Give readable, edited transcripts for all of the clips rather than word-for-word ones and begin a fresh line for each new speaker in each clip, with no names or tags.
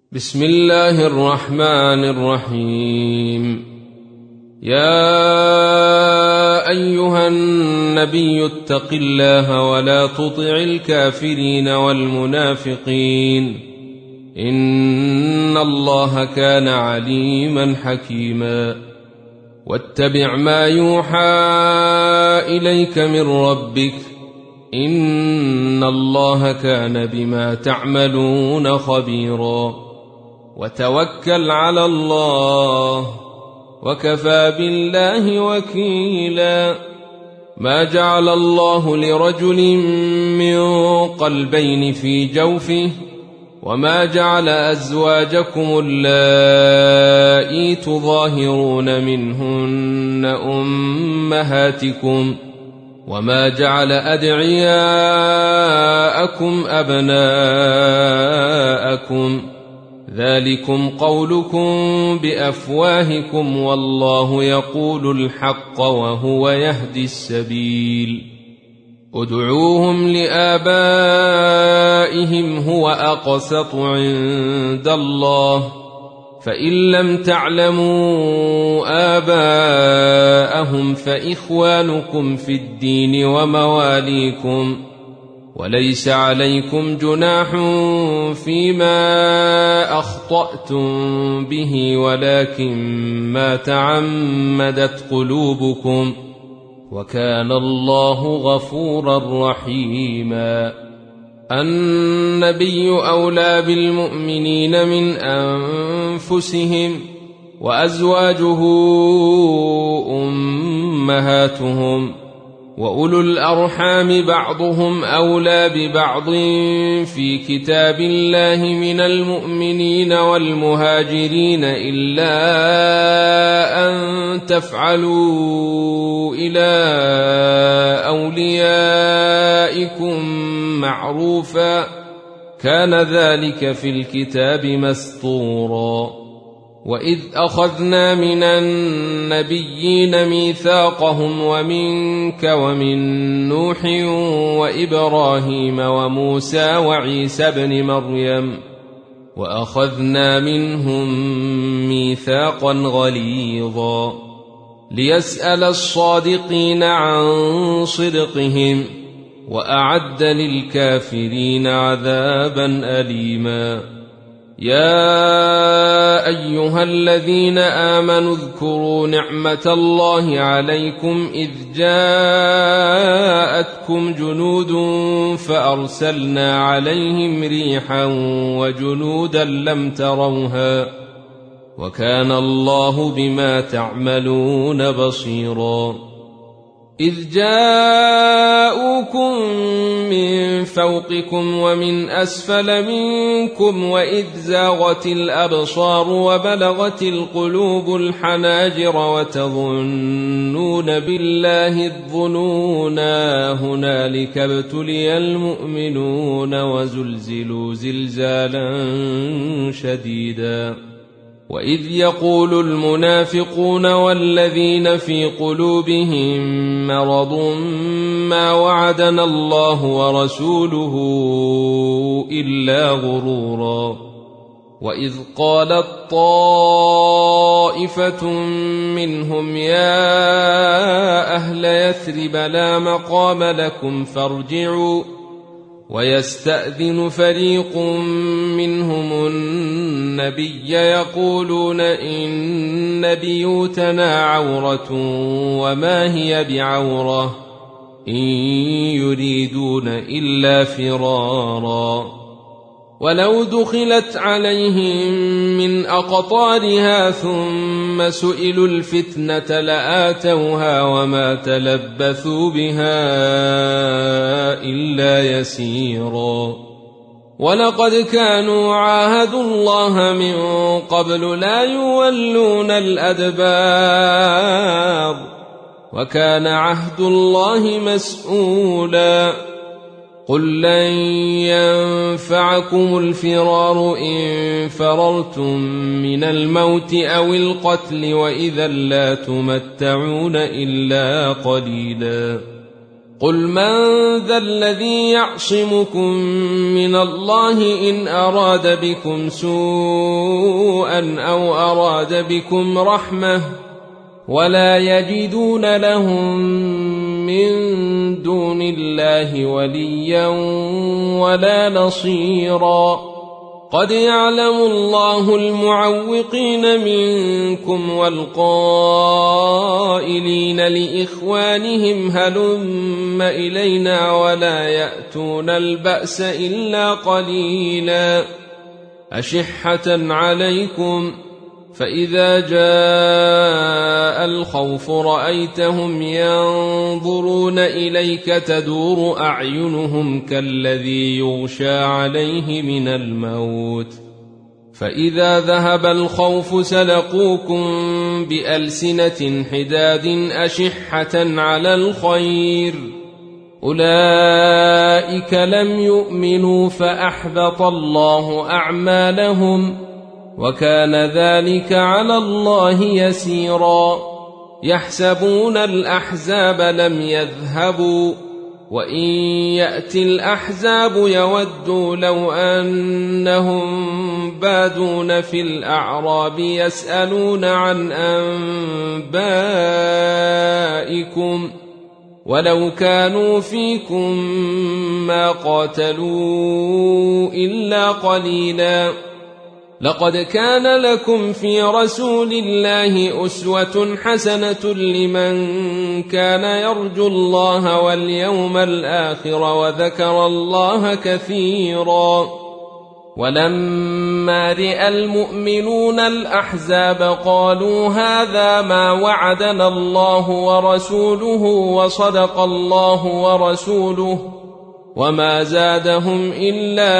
بسم الله الرحمن الرحيم. يا أيها النبي اتق الله ولا تطع الكافرين والمنافقين إن الله كان عليما حكيما. واتبع ما يوحى إليك من ربك إن الله كان بما تعملون خبيرا. وتوكل على الله وكفى بالله وكيلا. ما جعل الله لرجل من قلبين في جوفه وما جعل أزواجكم اللائي تظاهرون منهن أمهاتكم وما جعل أدعياءكم أبناءكم ذلكم قولكم بأفواهكم والله يقول الحق وهو يهدي السبيل. ادعوهم لآبائهم هو أقسط عند الله فإن لم تعلموا آباءهم فإخوانكم في الدين ومواليكم وليس عليكم جناح فيما أخطأتم به ولكن ما تعمدت قلوبكم وكان الله غفورا رحيما. النبي أولى بالمؤمنين من أنفسهم وأزواجه أمهاتهم وأولو الأرحام بعضهم أولى ببعض في كتاب الله من المؤمنين والمهاجرين إلا أن تفعلوا إلى أوليائكم معروفا كان ذلك في الكتاب مسطورا. وإذ أخذنا من النبيين ميثاقهم ومنك ومن نوح وإبراهيم وموسى وعيسى بن مريم وأخذنا منهم ميثاقا غليظا ليسأل الصادقين عن صدقهم وأعد للكافرين عذابا أليما. يا أيها الذين آمنوا اذكروا نعمة الله عليكم إذ جاءتكم جنود فأرسلنا عليهم ريحا وجنودا لم تروها وكان الله بما تعملون بصيرا. إذ جاءوكم من فوقكم ومن أسفل منكم وإذ زاغت الأبصار وبلغت القلوب الحناجر وتظنون بالله الظنونا هنالك ابتلي المؤمنون وزلزلوا زلزالا شديدا. وإذ يقول المنافقون والذين في قلوبهم مرض ما وعدنا الله ورسوله إلا غرورا. وإذ قالت طائفة منهم يا أهل يثرب لا مقام لكم فارجعوا ويستأذن فريق منهم النبي يقولون إن بيوتنا عورة وما هي بعورة إن يريدون إلا فرارا. ولو دخلت عليهم من أقطارها ثم سئلوا الفتنة لآتوها وما تلبثوا بها إلا يسيرا. ولقد كانوا عاهدوا الله من قبل لا يولون الأدبار وكان عهد الله مسؤولا. قل لن ينفعكم الفرار إن فررتم من الموت أو القتل وإذا لا تمتعون إلا قليلا. قل من ذا الذي يعصمكم من الله إن أراد بكم سوءا أو أراد بكم رحمة ولا يجدون لهم من دون الله وليا ولا نصيرا قد يعلم الله المعوقين منكم والقائلين لإخوانهم هلم إلينا ولا يأتون البأس إلا قليلا أشحة عليكم فإذا جاء الخوف رأيتهم ينظرون إليك تدور أعينهم كالذي يغشى عليه من الموت فإذا ذهب الخوف سلقوكم بألسنة حداد أشحة على الخير أولئك لم يؤمنوا فأحبط الله أعمالهم وكان ذلك على الله يسيرا يحسبون الأحزاب لم يذهبوا وإن يأتي الأحزاب يودوا لو أنهم بادون في الأعراب يسألون عن أنبائكم ولو كانوا فيكم ما قاتلوا إلا قليلا لقد كان لكم في رسول الله أسوة حسنة لمن كان يرجو الله واليوم الآخر وذكر الله كثيرا ولما رأى المؤمنون الأحزاب قالوا هذا ما وعدنا الله ورسوله وصدق الله ورسوله وما زادهم إلا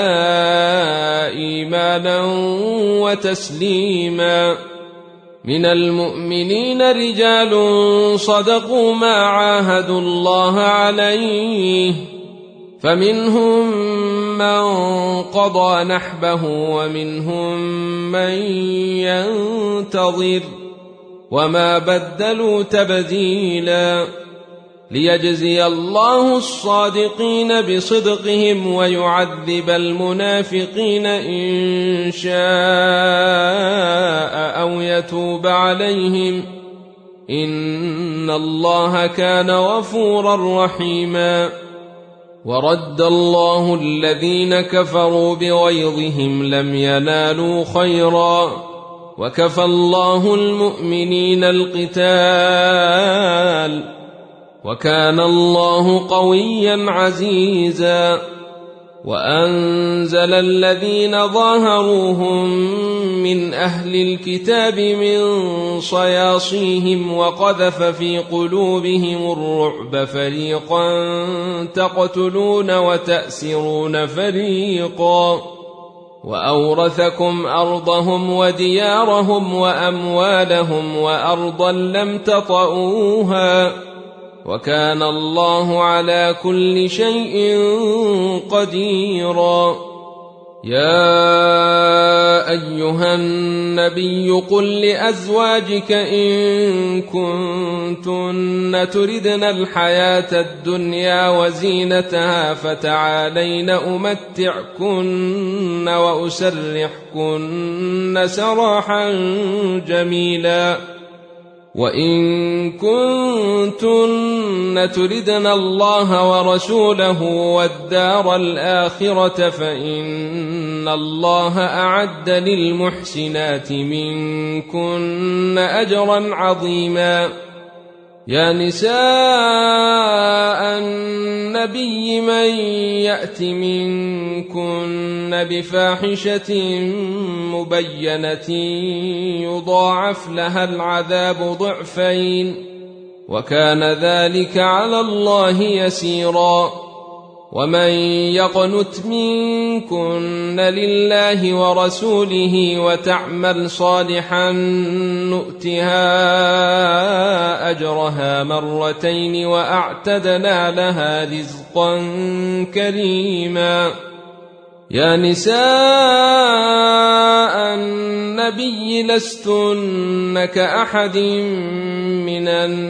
إيمانا وتسليما من المؤمنين رجال صدقوا ما عاهدوا الله عليه فمنهم من قضى نحبه ومنهم من ينتظر وما بدلوا تبديلا ليجزي الله الصادقين بصدقهم ويعذب المنافقين إن شاء أو يتوب عليهم إن الله كان غفورا رحيما ورد الله الذين كفروا بغيظهم لم ينالوا خيرا وكفى الله المؤمنين القتال وكان الله قويا عزيزا وأنزل الذين ظاهروهم من أهل الكتاب من صياصيهم وقذف في قلوبهم الرعب فريقا تقتلون وتأسرون فريقا وأورثكم أرضهم وديارهم وأموالهم وأرضا لم تطئوها وكان الله على كل شيء قديرا يا أيها النبي قل لأزواجك إن كنتن تردن الحياة الدنيا وزينتها فتعالين أمتعكن وأسرحكن سراحا جميلا وإن كنتن تردن الله ورسوله والدار الآخرة فإن الله أعد للمحسنات منكن أجرا عظيما يا نساء النبي من يأت منكن بفاحشة مبينة يضاعف لها العذاب ضعفين وكان ذلك على الله يسيرا ومن يقنت منكن لله ورسوله وتعمل صالحا نؤتها أجرها مرتين وأعتدنا لها رزقا كريما يا نساء النبي لستن كأحد من من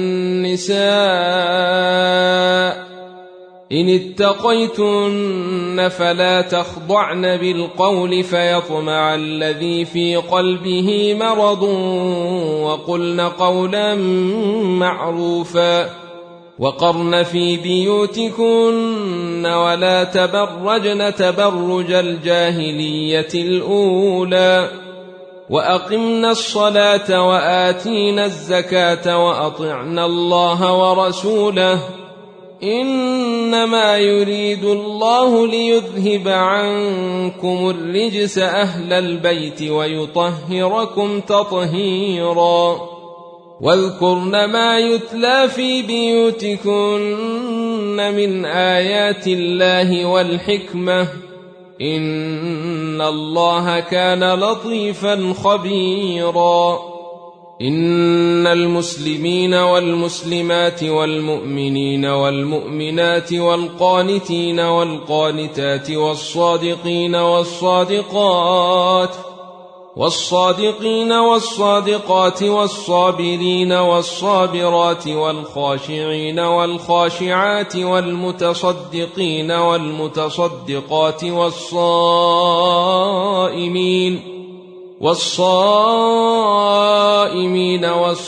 النساء إن اتقيتن فلا تخضعن بالقول فيطمع الذي في قلبه مرض وقلن قولا معروفا وقرن في بيوتكن ولا تبرجن تبرج الجاهلية الأولى وأقمنا الصلاة وآتينا الزكاة وأطعنا الله ورسوله إنما يريد الله ليذهب عنكم الرجس أهل البيت ويطهركم تطهيرا واذكرن ما يتلى في بيوتكن من آيات الله والحكمة إن الله كان لطيفا خبيرا إن المسلمين والمسلمات والمؤمنين والمؤمنات والقانتين والقانتات والصادقين والصادقات والصابرين والصابرات والخاشعين والخاشعات والمتصدقين والمتصدقات والصائمين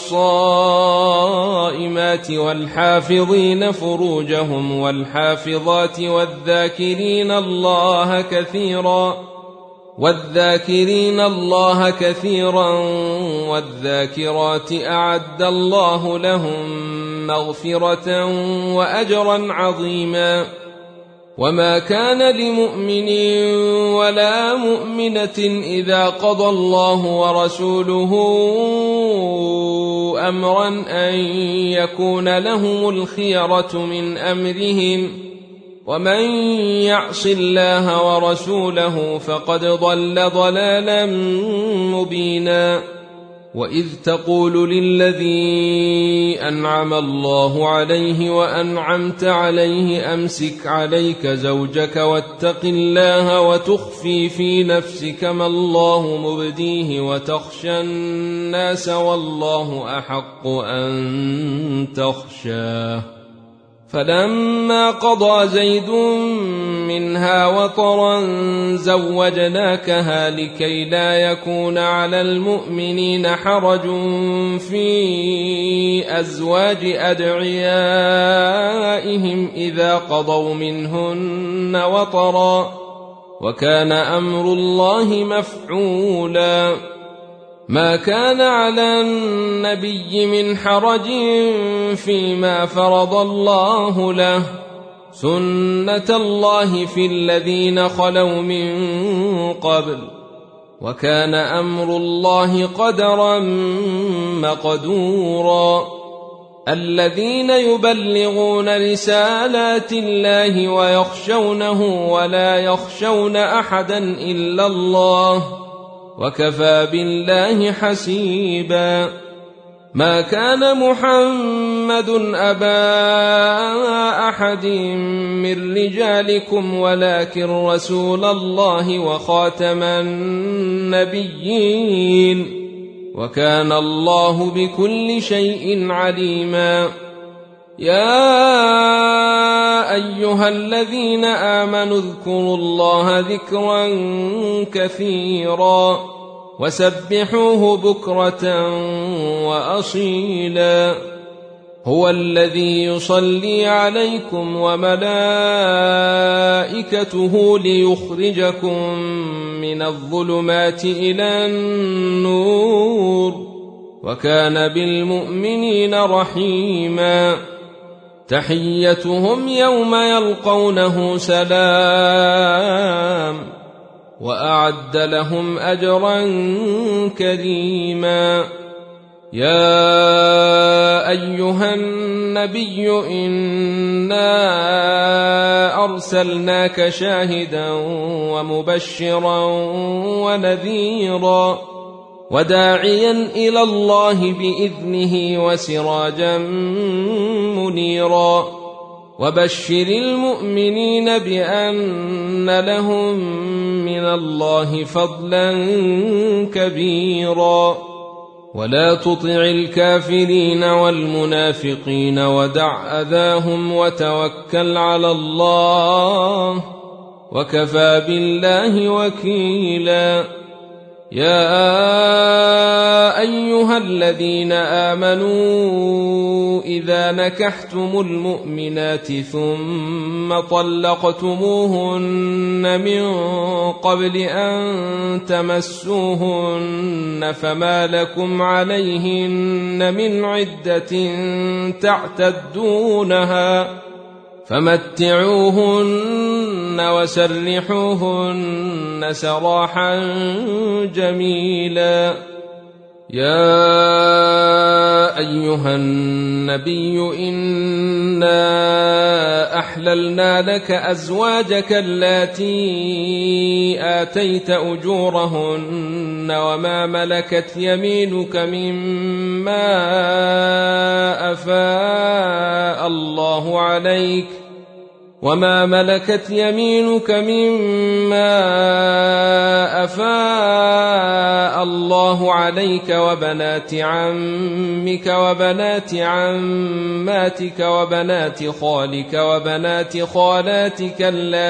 والصائمات والحافظين فروجهم والحافظات والذاكرين الله كثيرا والذاكرات أعد الله لهم مغفرة وأجرا عظيما وما كان لمؤمن ولا مؤمنة إذا قضى الله ورسوله أمرا أن يكون لهم الخيرة من أمرهم ومن يعص الله ورسوله فقد ضل ضلالا مبينا وإذ تقول للذي أنعم الله عليه وأنعمت عليه أمسك عليك زوجك واتق الله وتخفي في نفسك ما الله مبديه وتخشى الناس والله أحق أن تخشاه فلما قضى زيد منها وطرا زوجناكها لكي لا يكون على المؤمنين حرج في أزواج أدعيائهم إذا قضوا منهن وطرا وكان أمر الله مفعولا ما كان على النبي من حرج فيما فرض الله له سنة الله في الذين خلوا من قبل وكان أمر الله قدرا مقدورا الذين يبلغون رسالات الله ويخشونه ولا يخشون أحدا إلا الله وكفى بالله حسيبا ما كان محمد أبا أحد من رجالكم ولكن رسول الله وخاتم النبيين وكان الله بكل شيء عليما يا أيها الذين آمنوا اذكروا الله ذكرا كثيرا وسبحوه بكرة وأصيلا هو الذي يصلي عليكم وملائكته ليخرجكم من الظلمات إلى النور وكان بالمؤمنين رحيما تحيتهم يوم يلقونه سلام وأعد لهم أجرا كريما يا أيها النبي إنا أرسلناك شاهدا ومبشرا ونذيرا وداعيا إلى الله بإذنه وسراجا منيرا وبشر المؤمنين بأن لهم من الله فضلا كبيرا ولا تطع الكافرين والمنافقين ودع أذاهم وتوكل على الله وكفى بالله وكيلا. يا أيها الذين آمنوا إذا نكحتم المؤمنات ثم طلقتموهن من قبل أن تمسوهن فما لكم عليهن من عدة تعتدونها فمتعوهن وسرحوهن سراحا جميلا. يا أيها النبي إنا أحللنا لك أزواجك اللاتي آتيت أجورهن وما ملكت يمينك مما أفاء الله عليك وبنات عمك وبنات عماتك وبنات خالك وبنات خالاتك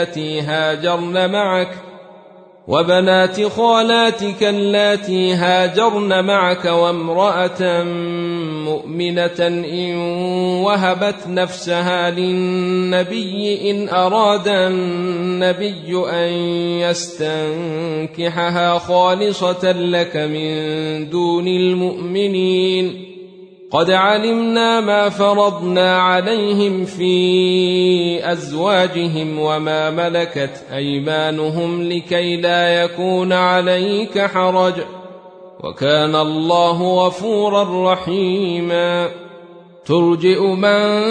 اللاتي هاجرن معك وامرأة مؤمنة إن وهبت نفسها للنبي إن أراد النبي أن يستنكحها خالصة لك من دون المؤمنين. قد علمنا ما فرضنا عليهم في أزواجهم وما ملكت أيمانهم لكي لا يكون عليك حرج وكان الله غفورا رحيما. ترجئ من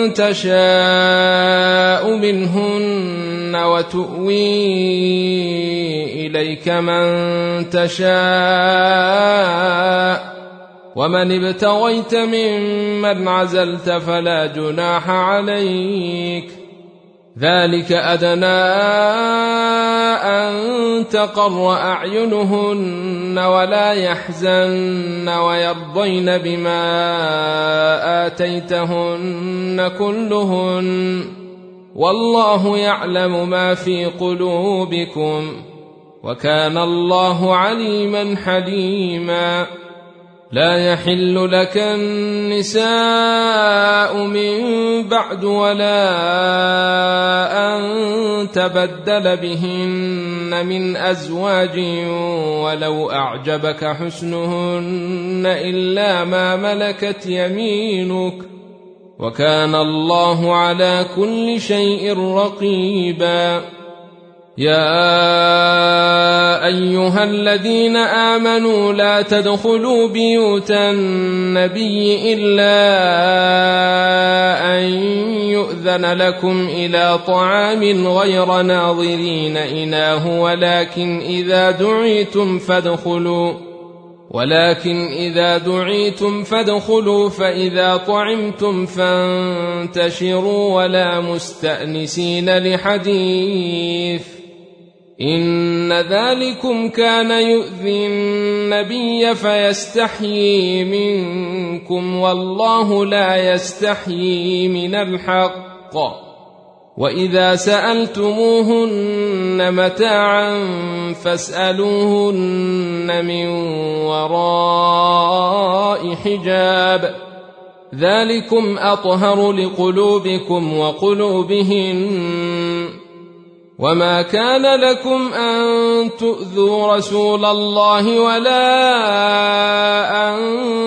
تشاء منهن وتؤوي إليك من تشاء ومن ابتغيت ممن عزلت فلا جناح عليك. ذلك أدنى أن تقر أعينهن ولا يحزن ويرضين بما آتيتهن كلهن والله يعلم ما في قلوبكم وكان الله عليما حليما. لا يحل لك النساء من بعد ولا أن تبدل بهن من أزواج ولو أعجبك حسنهن إلا ما ملكت يمينك وكان الله على كل شيء رقيبا. يا أيها الذين آمنوا لا تدخلوا بيوت النبي إلا أن يؤذن لكم إلى طعام غير ناظرين إناه ولكن إذا دعيتم فادخلوا فإذا طعمتم فانتشروا ولا مستأنسين لحديث إن ذلكم كان يؤذي النبي فيستحيي منكم والله لا يستحيي من الحق. وإذا سألتموهن متاعا فاسألوهن من وراء حجاب ذلكم أطهر لقلوبكم وقلوبهن. وما كان لكم أن تؤذوا رسول الله ولا أن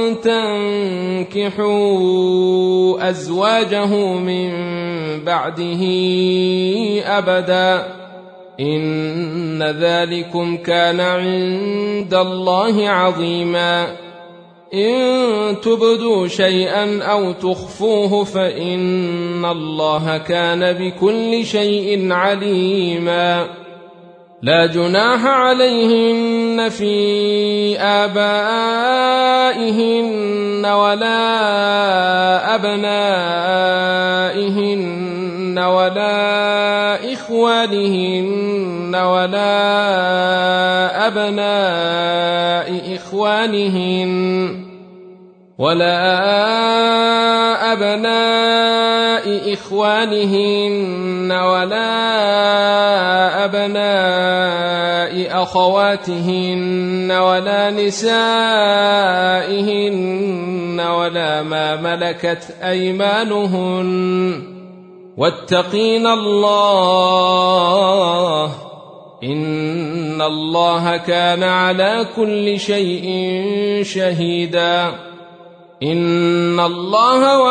تنكحوا أزواجه من بعده أبدا إن ذلكم كان عند الله عظيما. إن تبدوا شيئا أو تخفوه فإن الله كان بكل شيء عليما. لا جناح عليهن في آبائهن ولا أبنائهن ولا إخوانهن ولا أبناء إخوانهن ولا أبناء أخواتهن ولا نسائهن ولا ما ملكت أيمانهن واتقين الله إن الله كان على كل شيء شهيدا إن الله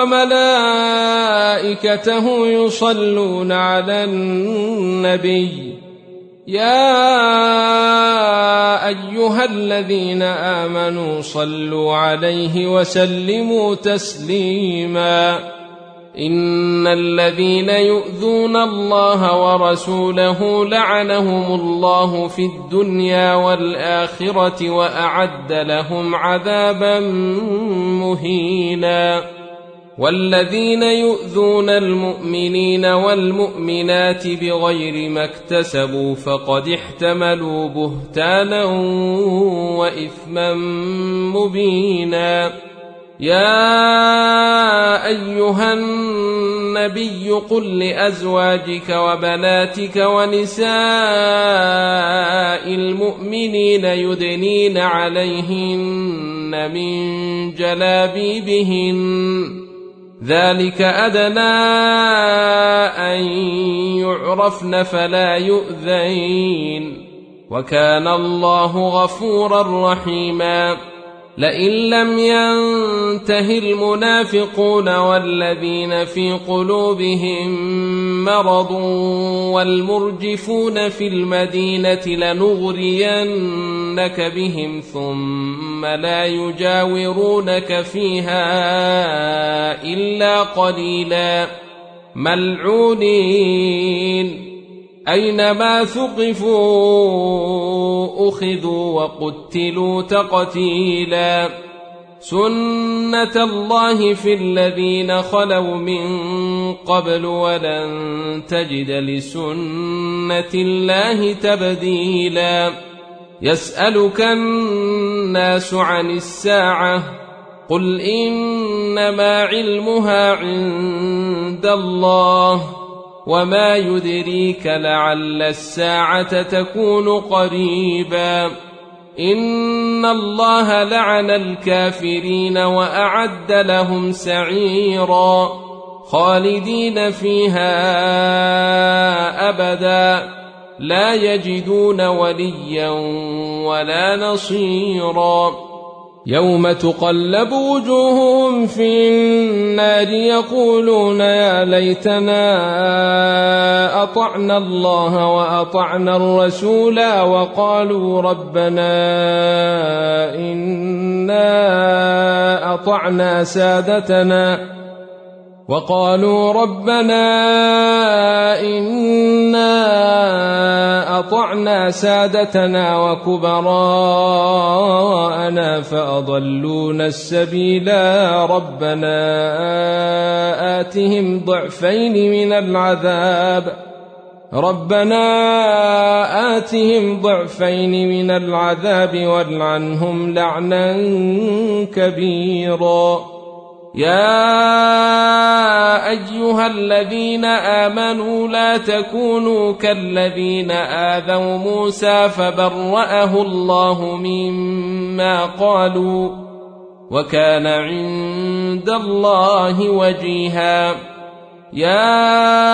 وملائكته يصلون على النبي يا أيها الذين آمنوا صلوا عليه وسلموا تسليما إن الذين يؤذون الله ورسوله لعنهم الله في الدنيا والآخرة وأعد لهم عذابا مهينا والذين يؤذون المؤمنين والمؤمنات بغير ما اكتسبوا فقد احتملوا بهتانا وإثما مبينا يا أيها النبي قل لأزواجك وبناتك ونساء المؤمنين يدنين عليهن من جلابيبهن ذلك أدنى أن يعرفن فلا يؤذين وكان الله غفورا رحيما لئن لم ينته المنافقون والذين في قلوبهم مرض والمرجفون في المدينة لنغرينك بهم ثم لا يجاورونك فيها إلا قليلا ملعونين أينما ثقفوا أخذوا وقتلوا تقتيلا سنة الله في الذين خلوا من قبل ولن تجد لسنة الله تبديلا يسألك الناس عن الساعة قل إنما علمها عند الله وما يدريك لعل الساعة تكون قريبا إن الله لعن الكافرين وأعد لهم سعيرا خالدين فيها أبدا لا يجدون وليا ولا نصيرا يوم تقلب وجوههم في النار يقولون يا ليتنا أطعنا الله وأطعنا الرسولا وقالوا ربنا إنا أطعنا سادتنا وكبراءنا فأضلونا السبيلا ربنا آتهم ضعفين من العذاب والعنهم لعنا كبيرا يا أيها الذين آمنوا لا تكونوا كالذين آذوا موسى فبرأه الله مما قالوا وكان عند الله وجيها يا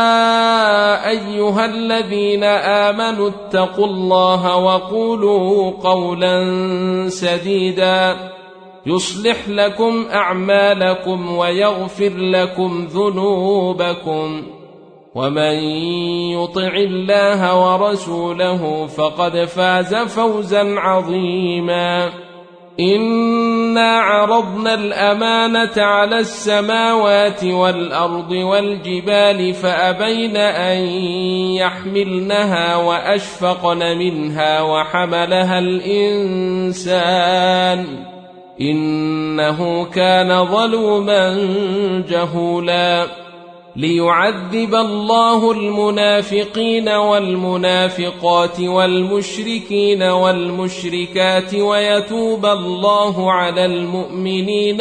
أيها الذين آمنوا اتقوا الله وقولوا قولا سديدا يصلح لكم أعمالكم ويغفر لكم ذنوبكم ومن يطع الله ورسوله فقد فاز فوزا عظيما إنا عرضنا الأمانة على السماوات والأرض والجبال فأبين أن يحملنها وأشفقن منها وحملها الإنسان إنه كان ظلوما جهولا ليعذب الله المنافقين والمنافقات والمشركين والمشركات ويتوب الله على المؤمنين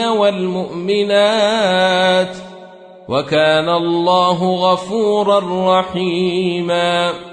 والمؤمنات وكان الله غفورا رحيما.